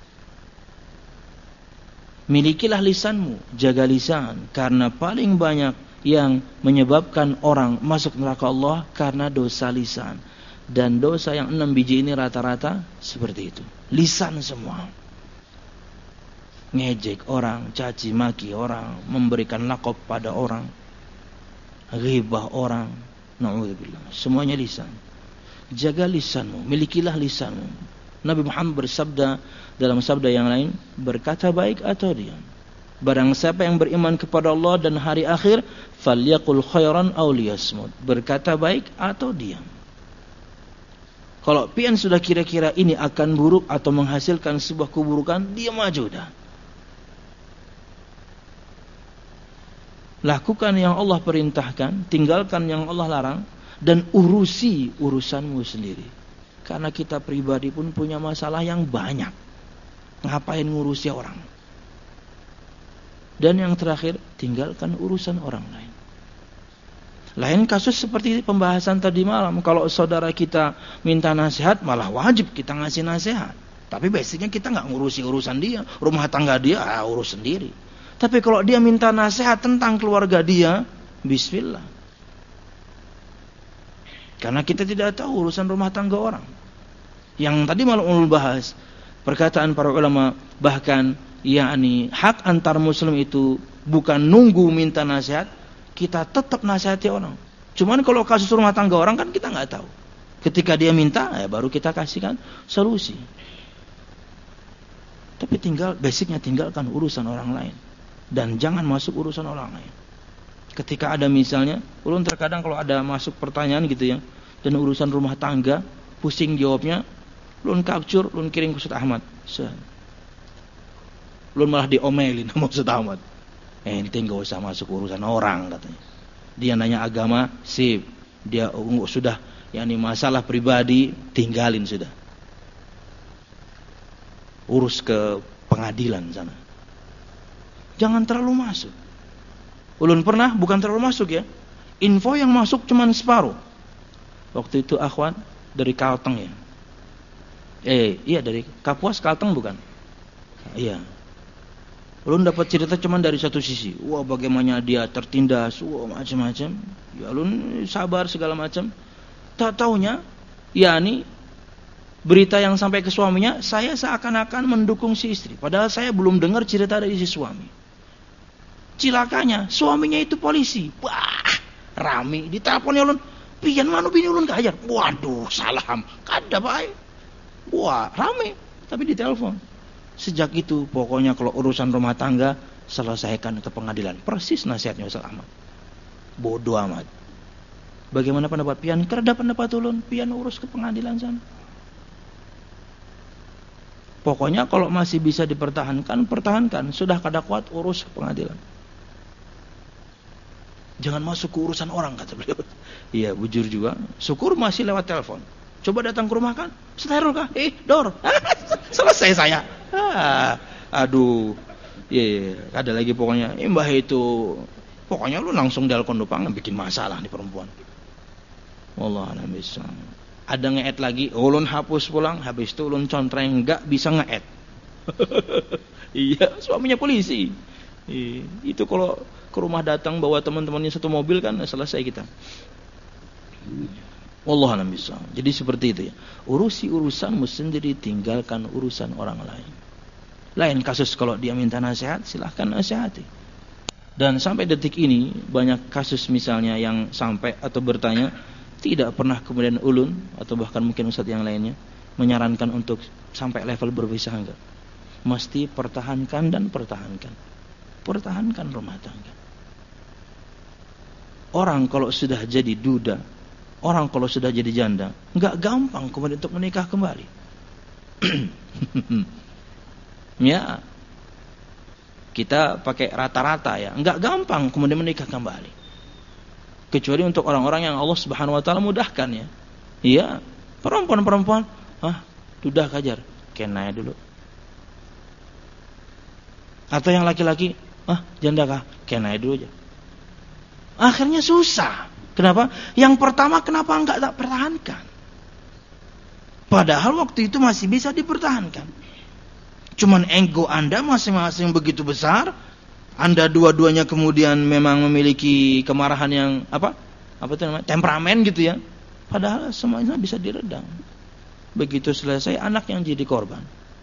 Milikilah lisanmu, jaga lisan, karena paling banyak yang menyebabkan orang masuk neraka Allah karena dosa lisan. Dan dosa yang enam biji ini rata-rata seperti itu. Lisan semua. Ngejek orang, caci maki orang, memberikan lakop pada orang, ghibah orang, na'udzubillah. Semuanya lisan. Jaga lisanmu, milikilah lisanmu. Nabi Muhammad bersabda dalam sabda yang lain, berkata baik atau diam. Barang siapa yang beriman kepada Allah dan hari akhir, falyaqul khairan aw liyasmut. Berkata baik atau diam. Kalau pian sudah kira-kira ini akan buruk atau menghasilkan sebuah keburukan, diam aja udah. Lakukan yang Allah perintahkan, tinggalkan yang Allah larang, dan urusi urusanmu sendiri. Karena kita pribadi pun punya masalah yang banyak. Ngapain ngurusi orang? Dan yang terakhir, tinggalkan urusan orang lain. Lain kasus seperti pembahasan tadi malam. Kalau saudara kita minta nasihat, malah wajib kita ngasih nasihat. Tapi basicnya kita nggak ngurusi urusan dia. Rumah tangga dia, ah, urus sendiri. Tapi kalau dia minta nasihat tentang keluarga dia, bismillah. Karena kita tidak tahu urusan rumah tangga orang. Yang tadi malam ulul bahas, perkataan para ulama, bahkan yakni hak antar muslim itu bukan nunggu minta nasihat, kita tetap nasihati orang. Cuman kalau kasus rumah tangga orang kan kita nggak tahu. Ketika dia minta, ya baru kita kasihkan solusi. Tapi tinggal basicnya tinggalkan urusan orang lain. Dan jangan masuk urusan orang lain. Ketika ada misalnya, ulun terkadang kalau ada masuk pertanyaan gitu ya, dan urusan rumah tangga, pusing jawabnya, ulun capture, ulun kirim ke Ustaz Ahmad. Ulun malah diomelin sama Ustaz Ahmad. Ente gak usah masuk urusan orang katanya. Dia nanya agama, sip. Dia uh, sudah, yakni masalah pribadi, tinggalin sudah. Urus ke pengadilan sana. Jangan terlalu masuk. Ulun pernah bukan terlalu masuk ya. Info yang masuk cuman separuh. Waktu itu akhwat dari Kalteng ya. Eh, iya dari Kapuas Kalteng bukan? Iya. Ulun dapat cerita cuman dari satu sisi. Wah, bagaimana dia tertindas, wah macam-macam. Ya ulun sabar segala macam. Tak taunya, yakni berita yang sampai ke suaminya, saya seakan-akan mendukung si istri. Padahal saya belum dengar cerita dari si suami. Cilakanya, suaminya itu polisi. Wah, rame. Diteleponnya ulun, pian manu bini ulun kajar. Waduh, salam. Kada baik. Wah, rame. Tapi ditelepon. Sejak itu, pokoknya kalau urusan rumah tangga, selesaikan ke pengadilan. Persis nasihatnya Ustaz Ahmad. Bodoh amat. Bagaimana pendapat pian? Kerada pendapat ulun, pian urus ke pengadilan sana. Pokoknya kalau masih bisa dipertahankan, pertahankan. Sudah kada kuat, urus ke pengadilan. Jangan masuk ke urusan orang, kata beliau. Iya, bujur juga. Syukur masih lewat telepon. Coba datang ke rumah kan, steril kah? Eh, dor. Selesai saya. Ah, aduh. Iya, yeah, ada lagi pokoknya. Eh, mbah itu, pokoknya lu langsung telepon depan bikin masalah nih perempuan. Wallah a'lam bishawab. Ada nge-add lagi, ulun hapus pulang, habis itu ulun contreng, enggak bisa nge-add. Iya, suaminya polisi. Iya, itu kalau ke rumah datang bawa teman-temannya satu mobil kan selesai kita. Wallah a'lam bishawab. Jadi seperti itu ya. Urusi urusanmu sendiri, tinggalkan urusan orang lain. Lain kasus kalau dia minta nasihat, silahkan nasihati. Dan sampai detik ini banyak kasus misalnya yang sampai atau bertanya, tidak pernah kemudian ulun atau bahkan mungkin ustadz yang lainnya menyarankan untuk sampai level berpisah, enggak. Mesti pertahankan dan pertahankan. Pertahankan rumah tangga. Orang kalau sudah jadi duda, orang kalau sudah jadi janda, enggak gampang kemudian untuk menikah kembali. Ya. Kita pakai rata-rata ya, enggak gampang kemudian menikah kembali. Kecuali untuk orang-orang yang Allah Subhanahu wa taala mudahkan ya. Iya, perempuan-perempuan, ah, dudah kajar, kenanya dulu. Atau yang laki-laki, ah, janda kah? Kenanya dulu aja. Akhirnya susah. Kenapa? Yang pertama kenapa enggak tak pertahankan? Padahal waktu itu masih bisa dipertahankan. Cuman ego Anda masing-masing begitu besar. Anda dua-duanya kemudian memang memiliki kemarahan yang apa? Apa itu namanya? Temperamen gitu ya. Padahal semuanya bisa diredam. Begitu selesai anak yang jadi korban.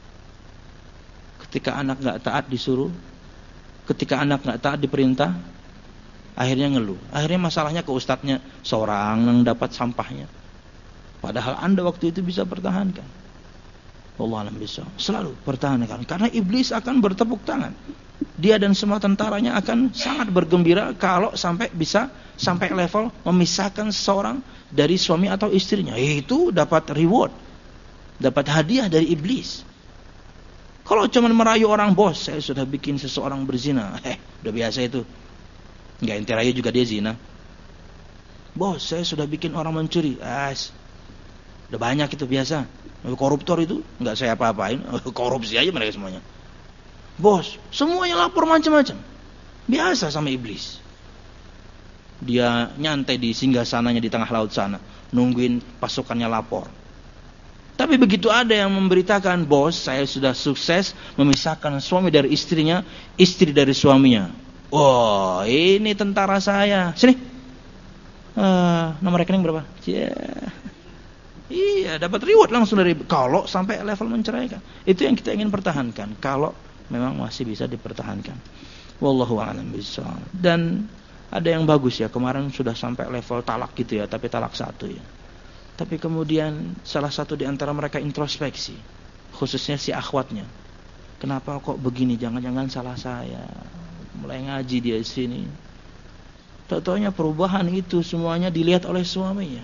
Ketika anak enggak taat disuruh, ketika anak enggak taat diperintah, akhirnya ngeluh. Akhirnya masalahnya ke ustadznya, seorang yang dapat sampahnya. Padahal Anda waktu itu bisa pertahankan. Allah alam bishawab. Selalu pertahankan karena iblis akan bertepuk tangan. Dia dan semua tentaranya akan sangat bergembira kalau sampai bisa sampai level memisahkan seseorang dari suami atau istrinya. Itu dapat reward, dapat hadiah dari iblis. Kalau cuma merayu orang, bos, saya sudah bikin seseorang berzina. Eh, udah biasa itu. Enggak ente rayu juga dia zina. Bos, saya sudah bikin orang mencuri. As. Udah banyak itu biasa. Koruptor itu enggak saya apa-apain, korupsi aja mereka semuanya. Bos, semuanya lapor macam-macam. Biasa sama iblis. Dia nyantai di singgasananya di tengah laut sana, nungguin pasukannya lapor. Tapi begitu ada yang memberitakan, bos, saya sudah sukses memisahkan suami dari istrinya, istri dari suaminya. Oh, ini tentara saya. Sini. Uh, nomor rekening berapa? Yeah. Iya, dapat reward langsung dari kalau sampai level menceraikan. Itu yang kita ingin pertahankan. Kalau memang masih bisa dipertahankan. Wallahu a'lam bishawab. Dan ada yang bagus ya, kemarin sudah sampai level talak gitu ya, tapi talak satu ya. Tapi kemudian salah satu di antara mereka introspeksi, khususnya si akhwatnya. Kenapa kok begini? Jangan-jangan salah saya. Mulai ngaji dia di sini. Tahu-taunya perubahan itu semuanya dilihat oleh suaminya.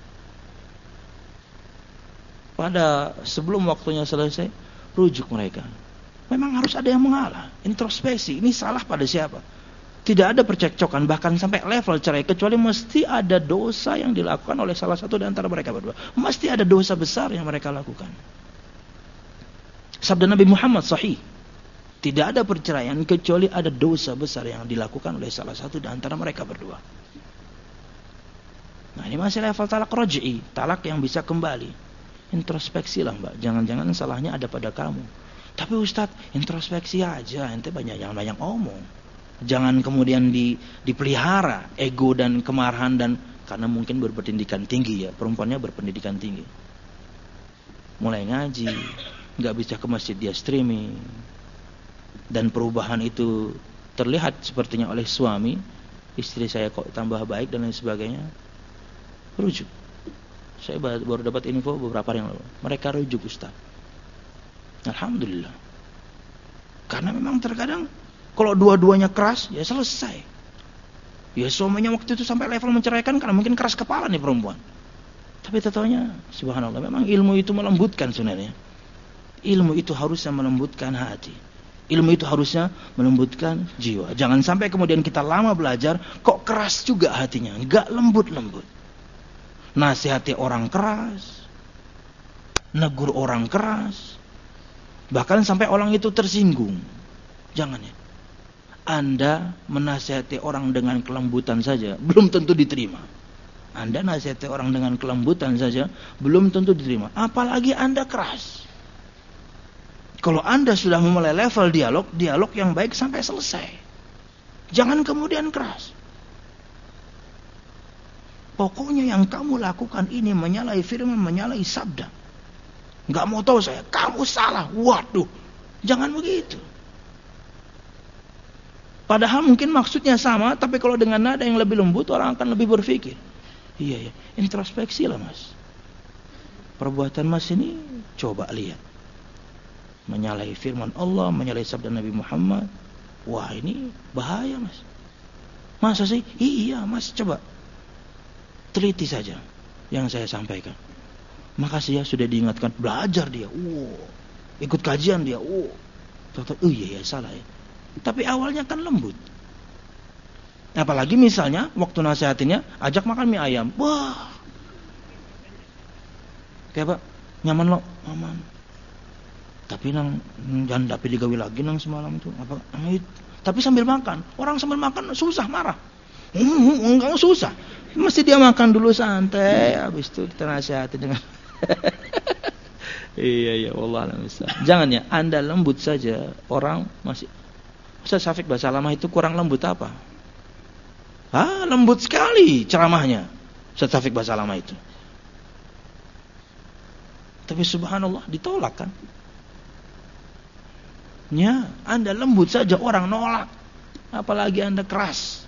Pada sebelum waktunya selesai, rujuk mereka. Memang harus ada yang mengalah, introspeksi. Ini salah pada siapa? Tidak ada percekcokan, bahkan sampai level cerai, kecuali mesti ada dosa yang dilakukan oleh salah satu di antara mereka berdua. Mesti ada dosa besar yang mereka lakukan. Sabda Nabi Muhammad sahih, tidak ada perceraian kecuali ada dosa besar yang dilakukan oleh salah satu di antara mereka berdua. Nah, ini masih level talak raj'i, talak yang bisa kembali. Introspeksilah mbak, jangan-jangan salahnya ada pada kamu. Tapi Ustadz, introspeksi aja, ente banyak yang banyak omong. Jangan kemudian di, dipelihara ego dan kemarahan, dan karena mungkin berpendidikan tinggi ya, perempuannya berpendidikan tinggi. Mulai ngaji, nggak bisa ke masjid dia streaming, dan perubahan itu terlihat sepertinya oleh suami, istri saya kok tambah baik dan lain sebagainya. Rujuk. Saya baru dapat info beberapa hari yang lalu. Mereka rujuk Ustaz. Alhamdulillah. Karena memang terkadang kalau dua-duanya keras, ya selesai. Ya suaminya waktu itu sampai level menceraikan karena mungkin keras kepala nih perempuan. Tapi tetapnya, subhanallah, memang ilmu itu melembutkan sebenarnya. Ilmu itu harusnya melembutkan hati. Ilmu itu harusnya melembutkan jiwa. Jangan sampai kemudian kita lama belajar, kok keras juga hatinya, enggak lembut-lembut. Nasihati orang keras, negur orang keras, bahkan sampai orang itu tersinggung. Jangan ya. Anda menasihati orang dengan kelembutan saja, belum tentu diterima. Anda nasihati orang dengan kelembutan saja, belum tentu diterima. Apalagi Anda keras. Kalau Anda sudah memulai level dialog, dialog yang baik sampai selesai. Jangan kemudian keras. Pokoknya yang kamu lakukan ini menyalahi firman, menyalahi sabda. Gak mau tahu saya, kamu salah. Waduh, jangan begitu. Padahal mungkin maksudnya sama, tapi kalau dengan nada yang lebih lembut, orang akan lebih berpikir. Iya ya, introspeksi lah mas. Perbuatan mas ini coba lihat. Menyalahi firman Allah, menyalahi sabda Nabi Muhammad. Wah ini bahaya mas. Masa sih? Iya mas, coba teliti saja yang saya sampaikan. Makasih ya sudah diingatkan. Belajar dia, wow. Ikut kajian dia, wow. Oh iya ya salah ya. Tapi awalnya kan lembut. Apalagi misalnya waktu nasihatinnya ajak makan mie ayam. Wah. Kayak pak, nyaman lo, aman. Tapi nang jangan dapat digawe lagi nang semalam itu apa? Tapi sambil makan, orang sambil makan susah marah. Hmm, enggak susah. Mesti dia makan dulu santai, habis itu kita nasihati dengan iya iya wallah alam. Jangan ya, Anda lembut saja, orang masih Ustaz Syafiq bahasa lama itu kurang lembut apa? Ah, lembut sekali ceramahnya Ustaz Syafiq bahasa lama itu. Tapi subhanallah ditolak kan? Ya, Anda lembut saja orang nolak. Apalagi Anda keras.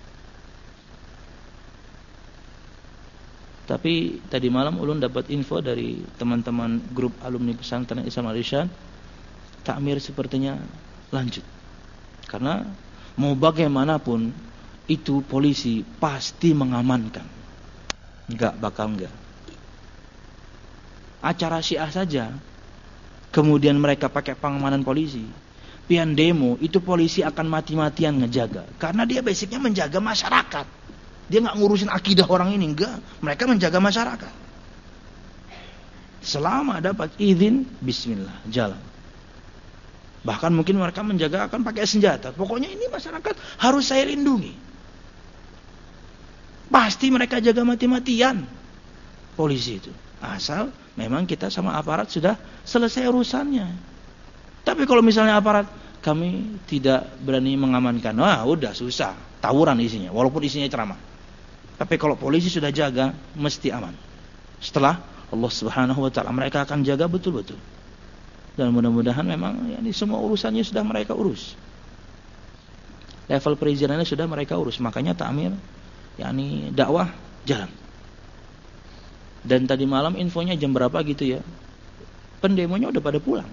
Tapi tadi malam ulun dapat info dari teman-teman grup alumni pesantren Islam Al-Irsyad, takmir sepertinya lanjut. Karena mau bagaimanapun itu polisi pasti mengamankan. Enggak bakal enggak. Acara Syiah saja kemudian mereka pakai pengamanan polisi. Pian demo itu polisi akan mati-matian ngejaga. Karena dia basicnya menjaga masyarakat. Dia nggak ngurusin akidah orang ini, enggak. Mereka menjaga masyarakat. Selama dapat izin, bismillah, jalan. Bahkan mungkin mereka menjaga akan pakai senjata. Pokoknya ini masyarakat harus saya lindungi. Pasti mereka jaga mati-matian polisi itu. Asal memang kita sama aparat sudah selesai urusannya. Tapi kalau misalnya aparat kami tidak berani mengamankan, wah udah susah, tawuran isinya, walaupun isinya ceramah. Tapi kalau polisi sudah jaga, mesti aman. Setelah Allah Subhanahu Wa Taala mereka akan jaga betul-betul. Dan mudah-mudahan memang ya, ini semua urusannya sudah mereka urus. Level perizinannya sudah mereka urus. Makanya takmir, yakni dakwah jalan. Dan tadi malam infonya jam berapa gitu ya, pendemonya udah pada pulang.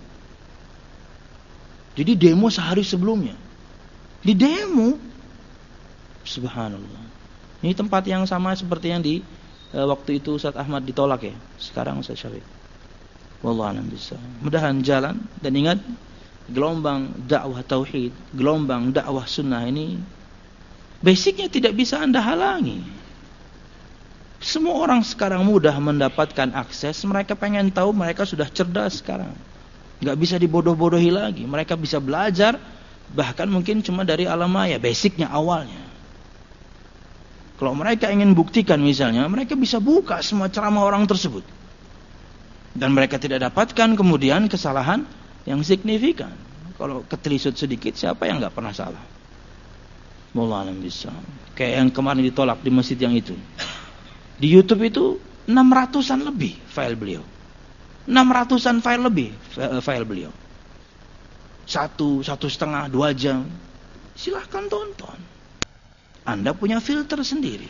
Jadi demo sehari sebelumnya. Di demo, subhanallah. Ini tempat yang sama seperti yang di e, waktu itu Ustaz Ahmad ditolak ya. Sekarang Ustaz Syafiq. Wallahu a'lam bishawab. Mudahan jalan dan ingat gelombang dakwah tauhid, gelombang dakwah sunnah ini basicnya tidak bisa Anda halangi. Semua orang sekarang mudah mendapatkan akses. Mereka pengen tahu, mereka sudah cerdas sekarang. Gak bisa dibodoh-bodohi lagi. Mereka bisa belajar, bahkan mungkin cuma dari alam maya, basicnya awalnya. Kalau mereka ingin buktikan misalnya, mereka bisa buka semua ceramah orang tersebut. Dan mereka tidak dapatkan kemudian kesalahan yang signifikan. Kalau ketelisut sedikit, siapa yang gak pernah salah? Wallahu a'lam bishawab. Kayak yang kemarin ditolak di masjid yang itu. Di YouTube itu enam ratusan lebih file beliau. enam ratusan file lebih file beliau. Satu, satu setengah, dua jam. Silahkan tonton. Anda punya filter sendiri.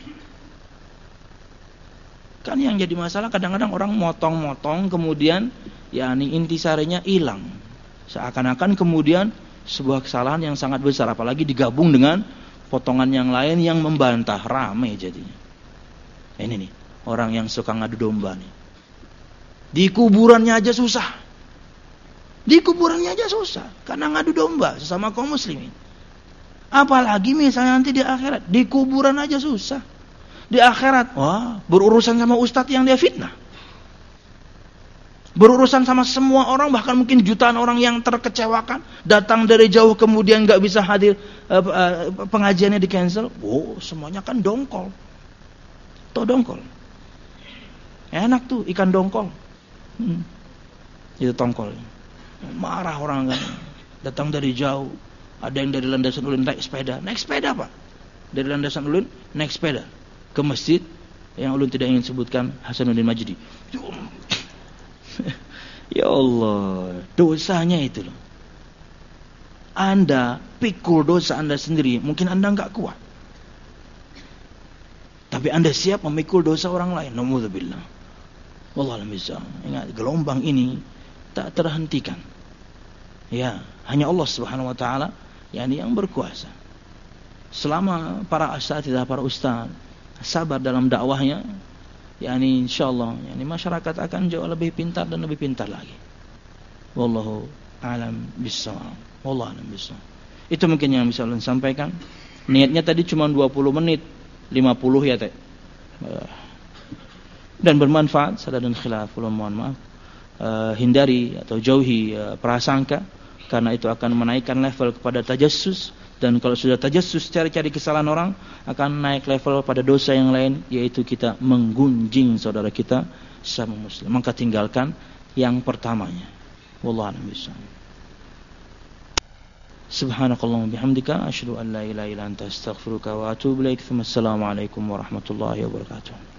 Kan yang jadi masalah kadang-kadang orang motong-motong kemudian yakni intisarinya hilang. Seakan-akan kemudian sebuah kesalahan yang sangat besar, apalagi digabung dengan potongan yang lain yang membantah, rame jadinya. Ini nih, orang yang suka ngadu domba nih. Di kuburannya aja susah. Di kuburannya aja susah, karena ngadu domba sesama kaum muslimin. Apalagi misalnya nanti di akhirat, di kuburan aja susah. Di akhirat, wah, berurusan sama ustadz yang dia fitnah. Berurusan sama semua orang, bahkan mungkin jutaan orang yang terkecewakan, datang dari jauh kemudian nggak bisa hadir, uh, uh, pengajiannya di cancel. Oh, semuanya kan dongkol. Tuh dongkol. Enak tuh ikan dongkol. Hmm. Itu tongkol. Marah orang kan, datang dari jauh. Ada yang dari landasan ulun naik sepeda, naik sepeda pak. Dari landasan ulun naik sepeda ke masjid yang ulun tidak ingin sebutkan, Hasanuddin Majdi. Ya Allah, dosanya itu loh. Anda pikul dosa Anda sendiri, mungkin Anda enggak kuat. Tapi Anda siap memikul dosa orang lain. Nauzubillah. Wallahu a'lam bishawab. Ingat, gelombang ini tak terhentikan. Ya, hanya Allah Subhanahu wa taala yakni yang berkuasa. Selama para asatidzah, para ustaz sabar dalam dakwahnya, yakni insyaallah yakni masyarakat akan jauh lebih pintar dan lebih pintar lagi. Wallahu a'lam bishawab. Wallahu a'lam bishawab. Itu mungkin yang bisa ulun sampaikan. Niatnya tadi cuma dua puluh menit, lima puluh ya teh. Dan bermanfaat, salah dan khilaf, ulun mohon maaf. Uh, hindari atau jauhi uh, prasangka, karena itu akan menaikkan level kepada tajassus, dan kalau sudah tajassus cari-cari kesalahan orang, akan naik level pada dosa yang lain, yaitu kita menggunjing saudara kita sama muslim. Maka tinggalkan yang pertamanya. Wallahu a'lam bishawab. Subhanakallahumma bihamdika asyhadu an la ilaha illa anta astaghfiruka wa atubu ilaik. Assalamualaikum warahmatullahi wabarakatuh.